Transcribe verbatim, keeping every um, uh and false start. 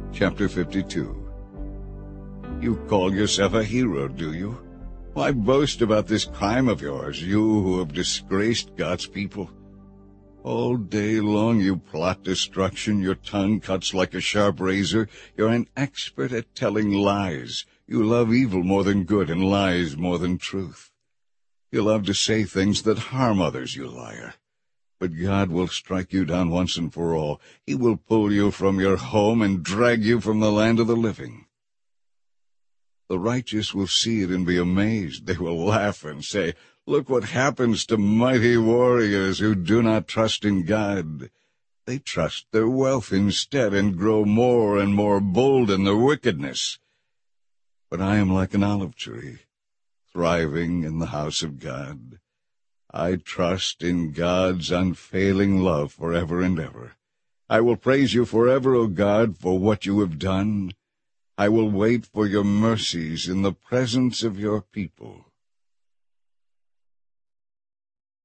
Chapter fifty-two. You call yourself a hero, do you? Why boast about this crime of yours, you who have disgraced God's people? All day long you plot destruction, your tongue cuts like a sharp razor, you're an expert at telling lies. You love evil more than good and lies more than truth. You love to say things that harm others, you liar. But God will strike you down once and for all. He will pull you from your home and drag you from the land of the living. The righteous will see it and be amazed. They will laugh and say, "Look what happens to mighty warriors who do not trust in God. They trust their wealth instead and grow more and more bold in their wickedness." But I am like an olive tree, thriving in the house of God. I trust in God's unfailing love forever and ever. I will praise you forever, O God, for what you have done. I will wait for your mercies in the presence of your people.